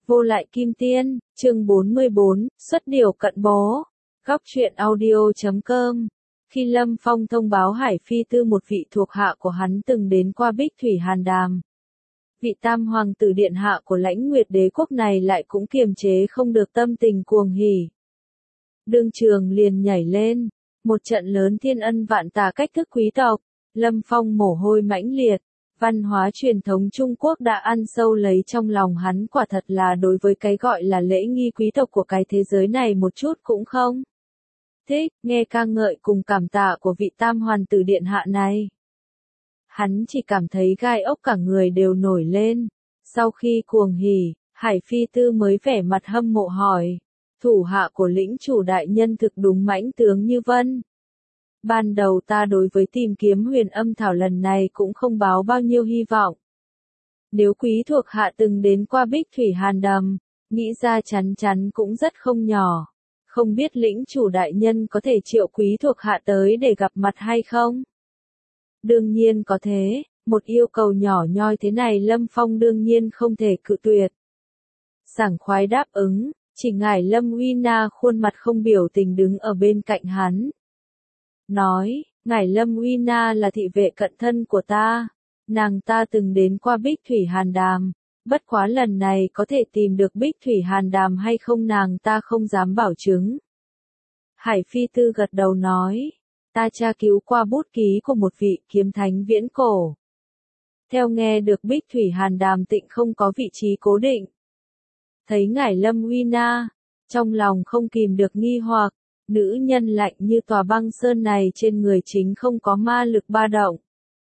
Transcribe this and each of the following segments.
Vô lại kim tiên, chương 44, xuất điều cận bố. Góc truyện audio.com. Khi Lâm Phong thông báo Hải Phi Tư một vị thuộc hạ của hắn từng đến qua Bích Thủy Hàn Đàm. Vị tam hoàng tử điện hạ của Lãnh Nguyệt đế quốc này lại cũng kiềm chế không được tâm tình cuồng hỉ. Đương trường liền nhảy lên, một trận lớn thiên ân vạn tà cách thức quý tộc, Lâm Phong mồ hôi mãnh liệt. Văn hóa truyền thống Trung Quốc đã ăn sâu lấy trong lòng hắn, quả thật là đối với cái gọi là lễ nghi quý tộc của cái thế giới này một chút cũng không thích, nghe ca ngợi cùng cảm tạ của vị tam hoàn tử điện hạ này. Hắn chỉ cảm thấy gai ốc cả người đều nổi lên. Sau khi cuồng hỉ, Hải Phi Tư mới vẻ mặt hâm mộ hỏi, thủ hạ của lĩnh chủ đại nhân thực đúng mãnh tướng như vân. Ban đầu ta đối với tìm kiếm huyền âm thảo lần này cũng không báo bao nhiêu hy vọng. Nếu quý thuộc hạ từng đến qua Bích Thủy Hàn Đàm, nghĩ ra chắn chắn cũng rất không nhỏ. Không biết lĩnh chủ đại nhân có thể triệu quý thuộc hạ tới để gặp mặt hay không? Đương nhiên có thế, một yêu cầu nhỏ nhoi thế này Lâm Phong đương nhiên không thể cự tuyệt. Sảng khoái đáp ứng, chỉ ngải Lâm Uy Na khuôn mặt không biểu tình đứng ở bên cạnh hắn. Nói, ngải Lâm Uy Na là thị vệ cận thân của ta, nàng ta từng đến qua Bích Thủy Hàn Đàm, bất quá lần này có thể tìm được Bích Thủy Hàn Đàm hay không nàng ta không dám bảo chứng. Hải Phi Tư gật đầu nói, ta tra cứu qua bút ký của một vị kiếm thánh viễn cổ. Theo nghe được Bích Thủy Hàn Đàm tịnh không có vị trí cố định. Thấy ngải Lâm Uy Na, trong lòng không kìm được nghi hoặc. Nữ nhân lạnh như tòa băng sơn này trên người chính không có ma lực ba động,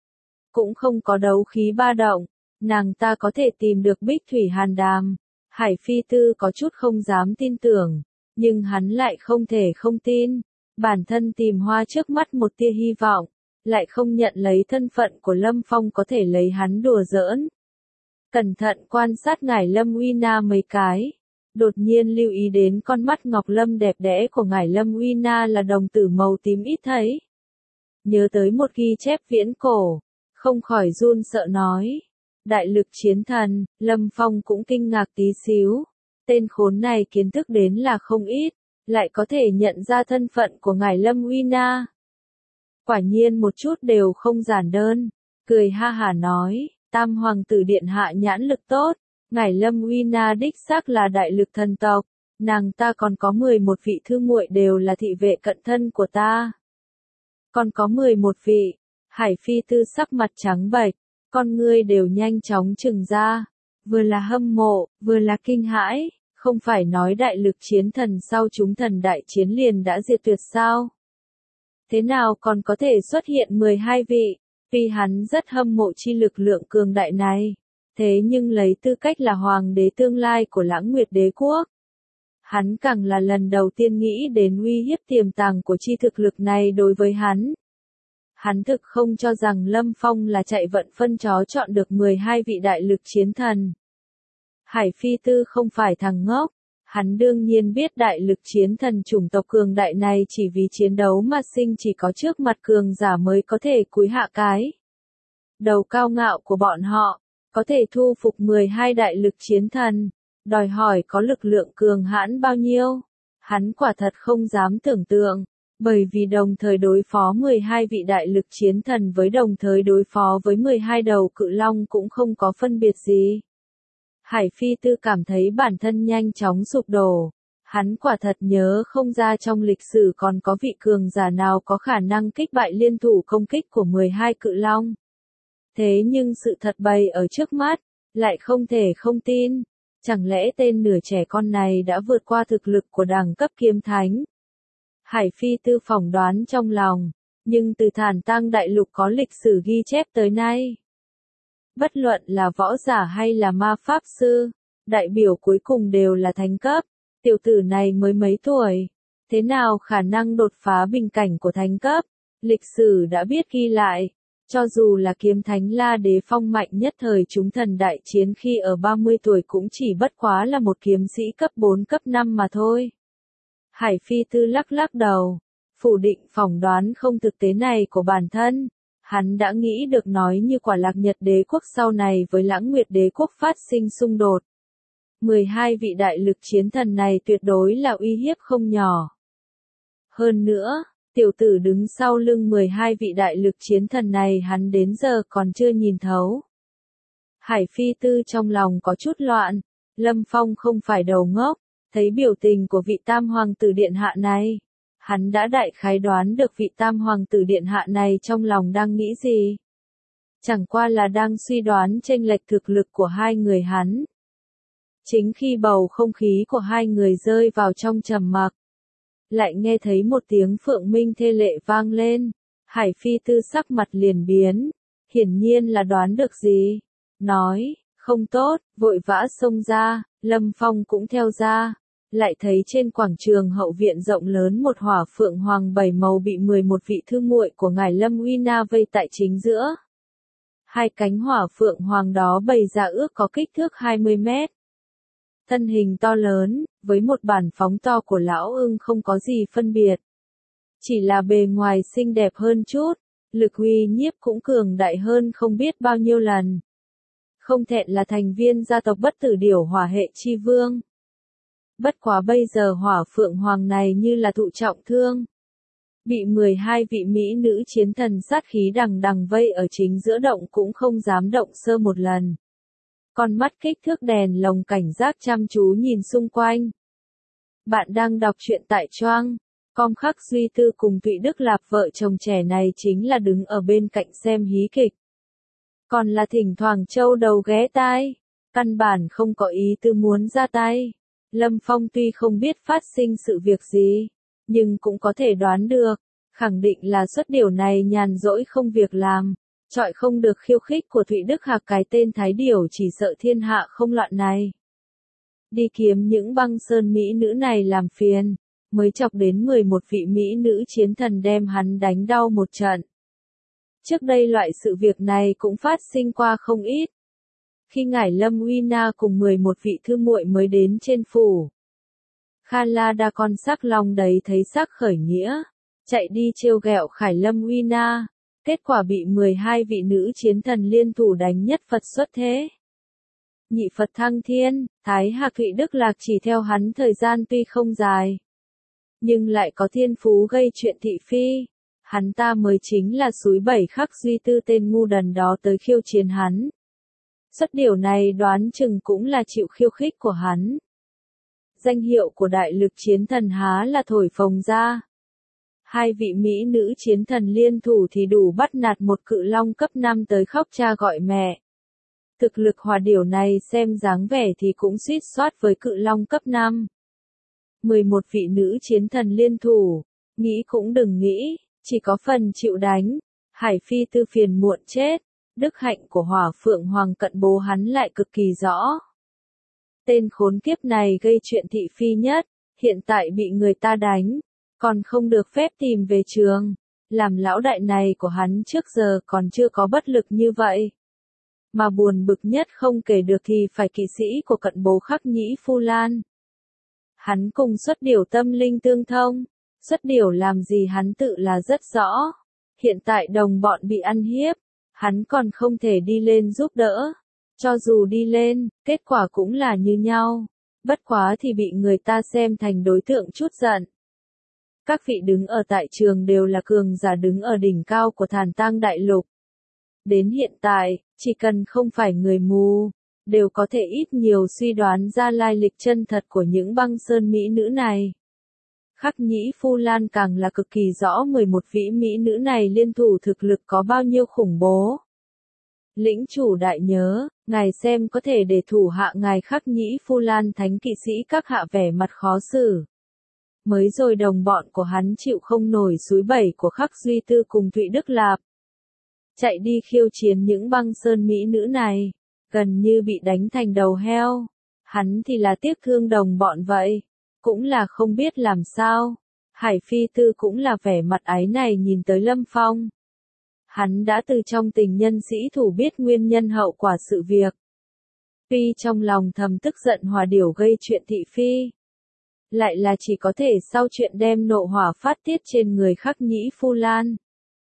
cũng không có đấu khí ba động, nàng ta có thể tìm được Bích Thủy Hàn Đàm. Hải Phi Tư có chút không dám tin tưởng, nhưng hắn lại không thể không tin, bản thân tìm hoa trước mắt một tia hy vọng, lại không nhận lấy thân phận của Lâm Phong có thể lấy hắn đùa giỡn. Cẩn thận quan sát ngải Lâm Uy Na mấy cái. Đột nhiên lưu ý đến con mắt ngọc lâm đẹp đẽ của ngải Lâm Uy Na là đồng tử màu tím ít thấy. Nhớ tới một ghi chép viễn cổ, không khỏi run sợ nói. Đại lực chiến thần, Lâm Phong cũng kinh ngạc tí xíu. Tên khốn này kiến thức đến là không ít, lại có thể nhận ra thân phận của ngải Lâm Uy Na. Quả nhiên một chút đều không giản đơn, cười ha hả nói, tam hoàng tử điện hạ nhãn lực tốt. Ngải Lâm Uy Na đích xác là đại lực thần tộc, nàng ta còn có 11 vị thư muội đều là thị vệ cận thân của ta. Còn có 11 vị, Hải Phi Tư sắc mặt trắng bệch, con ngươi đều nhanh chóng trừng ra, vừa là hâm mộ, vừa là kinh hãi, không phải nói đại lực chiến thần sau chúng thần đại chiến liền đã diệt tuyệt sao? Thế nào còn có thể xuất hiện 12 vị, vì hắn rất hâm mộ chi lực lượng cường đại này. Thế nhưng lấy tư cách là hoàng đế tương lai của Lãng Nguyệt đế quốc, hắn càng là lần đầu tiên nghĩ đến uy hiếp tiềm tàng của chi thực lực này đối với hắn. Hắn thực không cho rằng Lâm Phong là chạy vận phân chó chọn được 12 vị đại lực chiến thần. Hải Phi Tư không phải thằng ngốc, hắn đương nhiên biết đại lực chiến thần chủng tộc cường đại này chỉ vì chiến đấu mà sinh, chỉ có trước mặt cường giả mới có thể cúi hạ cái đầu cao ngạo của bọn họ. Có thể thu phục 12 đại lực chiến thần, đòi hỏi có lực lượng cường hãn bao nhiêu, hắn quả thật không dám tưởng tượng, bởi vì đồng thời đối phó 12 vị đại lực chiến thần với đồng thời đối phó với 12 đầu cự long cũng không có phân biệt gì. Hải Phi Tư cảm thấy bản thân nhanh chóng sụp đổ, hắn quả thật nhớ không ra trong lịch sử còn có vị cường giả nào có khả năng kích bại liên thủ công kích của 12 cự long. Thế nhưng sự thật bày ở trước mắt, lại không thể không tin. Chẳng lẽ tên nửa trẻ con này đã vượt qua thực lực của đẳng cấp kiếm thánh? Hải Phi Tư phỏng đoán trong lòng, nhưng từ Thản Tang đại lục có lịch sử ghi chép tới nay. Bất luận là võ giả hay là ma pháp sư, đại biểu cuối cùng đều là thánh cấp. Tiểu tử này mới mấy tuổi, thế nào khả năng đột phá bình cảnh của thánh cấp? Lịch sử đã biết ghi lại. Cho dù là kiếm thánh La Đế Phong mạnh nhất thời chúng thần đại chiến khi ở 30 tuổi cũng chỉ bất quá là một kiếm sĩ cấp 4 cấp 5 mà thôi. Hải Phi Tư lắc lắc đầu, phủ định phỏng đoán không thực tế này của bản thân. Hắn đã nghĩ được nói như quả Lạc Nhật đế quốc sau này với Lãng Nguyệt đế quốc phát sinh xung đột. 12 vị đại lực chiến thần này tuyệt đối là uy hiếp không nhỏ. Hơn nữa, tiểu tử đứng sau lưng 12 vị đại lực chiến thần này hắn đến giờ còn chưa nhìn thấu. Hải Phi Tư trong lòng có chút loạn, Lâm Phong không phải đầu ngốc, thấy biểu tình của vị tam hoàng tử điện hạ này. Hắn đã đại khái đoán được vị tam hoàng tử điện hạ này trong lòng đang nghĩ gì. Chẳng qua là đang suy đoán chênh lệch thực lực của hai người hắn. Chính khi bầu không khí của hai người rơi vào trong trầm mặc, lại nghe thấy một tiếng phượng minh thê lệ vang lên. Hải Phi Tư sắc mặt liền biến, hiển nhiên là đoán được gì. Nói, không tốt, vội vã xông ra, Lâm Phong cũng theo ra. Lại thấy trên quảng trường hậu viện rộng lớn một hỏa phượng hoàng 7 màu bị 11 vị thư muội của ngài Lâm Uy Na vây tại chính giữa. Hai cánh hỏa phượng hoàng đó bày ra ước có kích thước 20 mét. Thân hình to lớn, với một bản phóng to của lão ưng không có gì phân biệt. Chỉ là bề ngoài xinh đẹp hơn chút, lực uy nhiếp cũng cường đại hơn không biết bao nhiêu lần. Không thẹn là thành viên gia tộc bất tử điểu hỏa hệ chi vương. Bất quá bây giờ hỏa phượng hoàng này như là thụ trọng thương. Bị 12 vị mỹ nữ chiến thần sát khí đằng đằng vây ở chính giữa động cũng không dám động sơ một lần. Con mắt kích thước đèn lồng cảnh giác chăm chú nhìn xung quanh. Bạn đang đọc truyện tại Choang. Com Khắc Duy Tư cùng Thụy Đức Lạp vợ chồng trẻ này chính là đứng ở bên cạnh xem hí kịch. Còn là thỉnh thoảng châu đầu ghé tai. Căn bản không có ý tư muốn ra tay. Lâm Phong tuy không biết phát sinh sự việc gì, nhưng cũng có thể đoán được, khẳng định là suất điều này nhàn rỗi không việc làm, chọi không được khiêu khích của Thụy Đức Hạc cái tên Thái Điểu chỉ sợ thiên hạ không loạn này. Đi kiếm những băng sơn mỹ nữ này làm phiền, mới chọc đến 11 vị mỹ nữ chiến thần đem hắn đánh đau một trận. Trước đây loại sự việc này cũng phát sinh qua không ít. Khi ngải Lâm Uy Na cùng 11 vị thư muội mới đến trên phủ, Kha La Đa con sắc long đấy thấy sắc khởi nghĩa, chạy đi trêu ghẹo Khải Lâm Uy Na, kết quả bị 12 vị nữ chiến thần liên thủ đánh nhất Phật xuất thế. Nhị Phật thăng thiên, Thái Hạc Thụy Đức Lạc chỉ theo hắn thời gian tuy không dài, nhưng lại có thiên phú gây chuyện thị phi. Hắn ta mới chính là súi bảy Khắc Duy Tư tên ngu đần đó tới khiêu chiến hắn. Suất điều này đoán chừng cũng là chịu khiêu khích của hắn. Danh hiệu của đại lực chiến thần há là thổi phồng ra. Hai vị mỹ nữ chiến thần liên thủ thì đủ bắt nạt một cự long cấp 5 tới khóc cha gọi mẹ. Thực lực hòa điểu này xem dáng vẻ thì cũng suýt soát với cự long cấp 5. 11 vị nữ chiến thần liên thủ, nghĩ cũng đừng nghĩ, chỉ có phần chịu đánh. Hải Phi Tư phiền muộn chết. Đức hạnh của hỏa phượng hoàng cận bố hắn lại cực kỳ rõ. Tên khốn kiếp này gây chuyện thị phi nhất, hiện tại bị người ta đánh, còn không được phép tìm về trường. Làm lão đại này của hắn trước giờ còn chưa có bất lực như vậy. Mà buồn bực nhất không kể được thì phải kỵ sĩ của cận bố Khắc Nhĩ Phu Lan. Hắn cùng Xuất Điểu tâm linh tương thông, Xuất Điểu làm gì hắn tự là rất rõ. Hiện tại đồng bọn bị ăn hiếp, hắn còn không thể đi lên giúp đỡ. Cho dù đi lên, kết quả cũng là như nhau. Bất quá thì bị người ta xem thành đối tượng chút giận. Các vị đứng ở tại trường đều là cường giả đứng ở đỉnh cao của Thàn Tang Đại Lục. Đến hiện tại, chỉ cần không phải người mù, đều có thể ít nhiều suy đoán ra lai lịch chân thật của những băng sơn mỹ nữ này. Khắc Nhĩ Phu Lan càng là cực kỳ rõ 11 vị mỹ nữ này liên thủ thực lực có bao nhiêu khủng bố. Lĩnh chủ đại nhớ, ngài xem có thể để thủ hạ ngài Khắc Nhĩ Phu Lan thánh kỵ sĩ các hạ vẻ mặt khó xử. Mới rồi đồng bọn của hắn chịu không nổi súi bẩy của Khắc Duy Tư cùng Thụy Đức Lạp. Chạy đi khiêu chiến những băng sơn mỹ nữ này, gần như bị đánh thành đầu heo. Hắn thì là tiếc thương đồng bọn vậy, cũng là không biết làm sao. Hải Phi Tư cũng là vẻ mặt áy này nhìn tới Lâm Phong. Hắn đã từ trong tình nhân sĩ thủ biết nguyên nhân hậu quả sự việc. Tuy trong lòng thầm tức giận hòa điểu gây chuyện thị phi, lại là chỉ có thể sau chuyện đem nộ hỏa phát tiết trên người Khắc Nhĩ Phu Lan.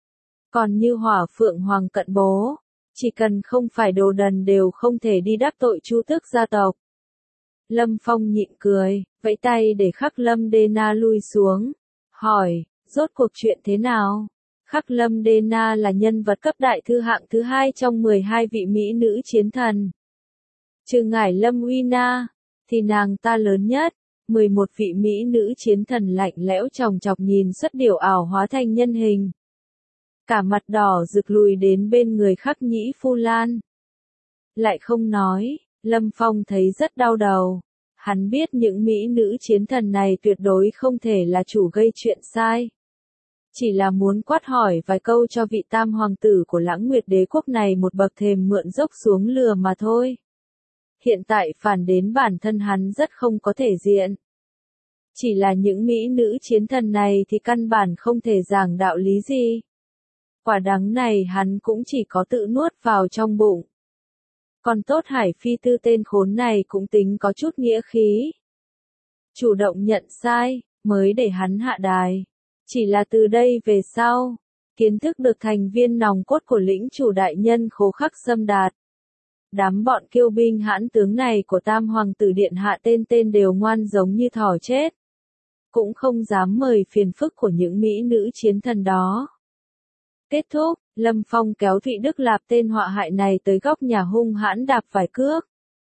Còn như hỏa phượng hoàng cận bố, chỉ cần không phải đồ đần đều không thể đi đắc tội Chu tước gia tộc. Lâm Phong nhịn cười, vẫy tay để Khắc Lâm Đê Na lui xuống. Hỏi, rốt cuộc chuyện thế nào? Khắc Lâm Đê Na là nhân vật cấp đại thư hạng thứ 2 trong 12 vị mỹ nữ chiến thần. Trừ ngải Lâm Uy Na, thì nàng ta lớn nhất. 11 vị mỹ nữ chiến thần lạnh lẽo chòng chọc nhìn Xuất Điểu ảo hóa thành nhân hình. Cả mặt đỏ rực lùi đến bên người Khắc Nhĩ Phu Lan. Lại không nói, Lâm Phong thấy rất đau đầu. Hắn biết những mỹ nữ chiến thần này tuyệt đối không thể là chủ gây chuyện sai. Chỉ là muốn quát hỏi vài câu cho vị tam hoàng tử của Lãng Nguyệt đế quốc này một bậc thềm mượn dốc xuống lừa mà thôi. Hiện tại phản đến bản thân hắn rất không có thể diện. Chỉ là những mỹ nữ chiến thần này thì căn bản không thể giảng đạo lý gì. Quả đắng này hắn cũng chỉ có tự nuốt vào trong bụng. Còn tốt Hải Phi Tư tên khốn này cũng tính có chút nghĩa khí. Chủ động nhận sai, mới để hắn hạ đài. Chỉ là từ đây về sau, kiến thức được thành viên nòng cốt của lĩnh chủ đại nhân Khố Khắc Sâm Đạt. Đám bọn kiêu binh hãn tướng này của Tam Hoàng tử Điện Hạ tên đều ngoan giống như thỏ chết. Cũng không dám mời phiền phức của những mỹ nữ chiến thần đó. Kết thúc, Lâm Phong kéo Thụy Đức Lạp tên họa hại này tới góc nhà hung hãn đạp vài cước.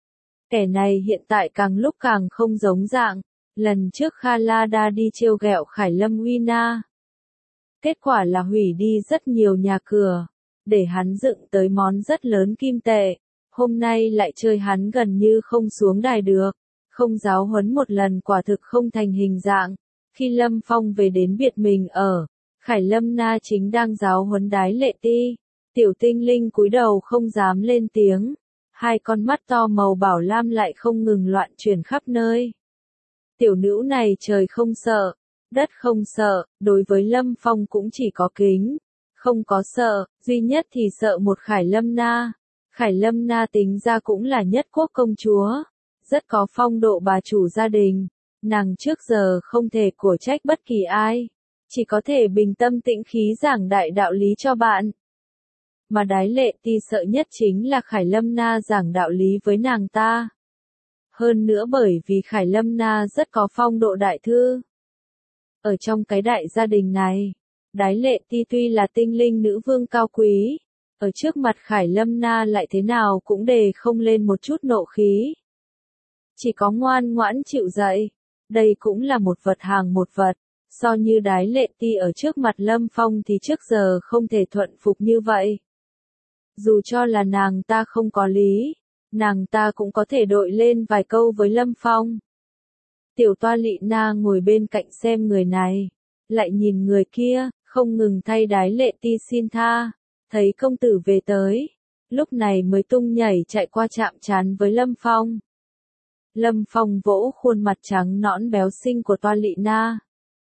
Kẻ này hiện tại càng lúc càng không giống dạng. Lần trước Khalada đi trêu ghẹo Khải Lâm Uy Na. Kết quả là hủy đi rất nhiều nhà cửa, để hắn dựng tới món rất lớn kim tệ. Hôm nay lại chơi hắn gần như không xuống đài được, không giáo huấn một lần quả thực không thành hình dạng. Khi Lâm Phong về đến biệt mình ở, Khải Lâm Na chính đang giáo huấn Đái Lệ Ti. Tiểu tinh linh cúi đầu không dám lên tiếng. Hai con mắt to màu bảo lam lại không ngừng loạn chuyển khắp nơi. Tiểu nữ này trời không sợ, đất không sợ, đối với Lâm Phong cũng chỉ có kính, không có sợ, duy nhất thì sợ một Khải Lâm Na. Khải Lâm Na tính ra cũng là nhất quốc công chúa, rất có phong độ bà chủ gia đình, nàng trước giờ không thể của trách bất kỳ ai, chỉ có thể bình tâm tĩnh khí giảng đại đạo lý cho bạn. Mà Đái Lệ Ti sợ nhất chính là Khải Lâm Na giảng đạo lý với nàng ta. Hơn nữa bởi vì Khải Lâm Na rất có phong độ đại thư. Ở trong cái đại gia đình này, Đái Lệ Ti tuy là tinh linh nữ vương cao quý, ở trước mặt Khải Lâm Na lại thế nào cũng đề không lên một chút nộ khí. Chỉ có ngoan ngoãn chịu dạy, đây cũng là một vật hàng một vật, so như Đái Lệ Ti ở trước mặt Lâm Phong thì trước giờ không thể thuận phục như vậy. Dù cho là nàng ta không có lý, nàng ta cũng có thể đội lên vài câu với Lâm Phong. Tiểu Toa Lị Na ngồi bên cạnh xem người này, lại nhìn người kia, không ngừng thay Đái Lệ Ti xin tha, thấy công tử về tới, lúc này mới tung nhảy chạy qua chạm trán với Lâm Phong. Lâm Phong vỗ khuôn mặt trắng nõn béo xinh của Toa Lị Na.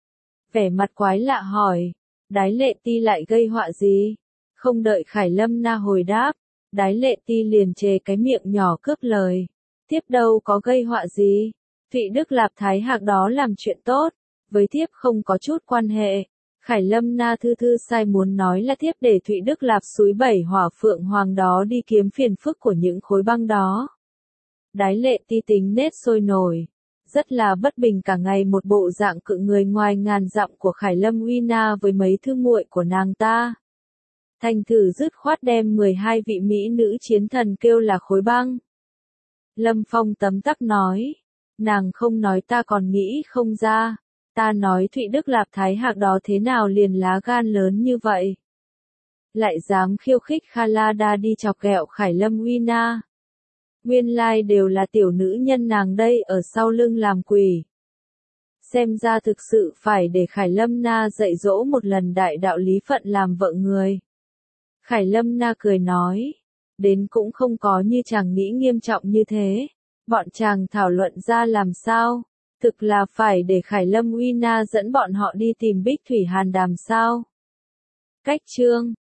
Vẻ mặt quái lạ hỏi, Đái Lệ Ti lại gây họa gì? Không đợi Khải Lâm Na hồi đáp, Đái Lệ Ti liền chề cái miệng nhỏ cướp lời. Thiếp đâu có gây họa gì? Thụy Đức Lạp Thái Hạc đó làm chuyện tốt, với thiếp không có chút quan hệ. Khải Lâm Na thư sai muốn nói là thiếp để Thụy Đức Lạp xúi bẩy Hỏa Phượng Hoàng đó đi kiếm phiền phức của những khối băng đó. Đái Lệ Ti tính nết sôi nổi, rất là bất bình cả ngày một bộ dạng cự người ngoài ngàn dặm của Khải Lâm Uy Na với mấy thư muội của nàng ta. Thành thử dứt khoát đem 12 vị mỹ nữ chiến thần kêu là khối băng. Lâm Phong tấm tắc nói, nàng không nói ta còn nghĩ không ra, ta nói Thụy Đức Lạp Thái Hạc đó thế nào liền lá gan lớn như vậy. Lại dám khiêu khích Khalada đi chọc ghẹo Khải Lâm Uy Na. Nguyên lai đều là tiểu nữ nhân nàng đây ở sau lưng làm quỷ. Xem ra thực sự phải để Khải Lâm Na dạy dỗ một lần đại đạo lý phận làm vợ người. Khải Lâm Na cười nói, đến cũng không có như chàng nghĩ nghiêm trọng như thế, bọn chàng thảo luận ra làm sao, thực là phải để Khải Lâm Uy Na dẫn bọn họ đi tìm Bích Thủy Hàn đàm sao. Cách chương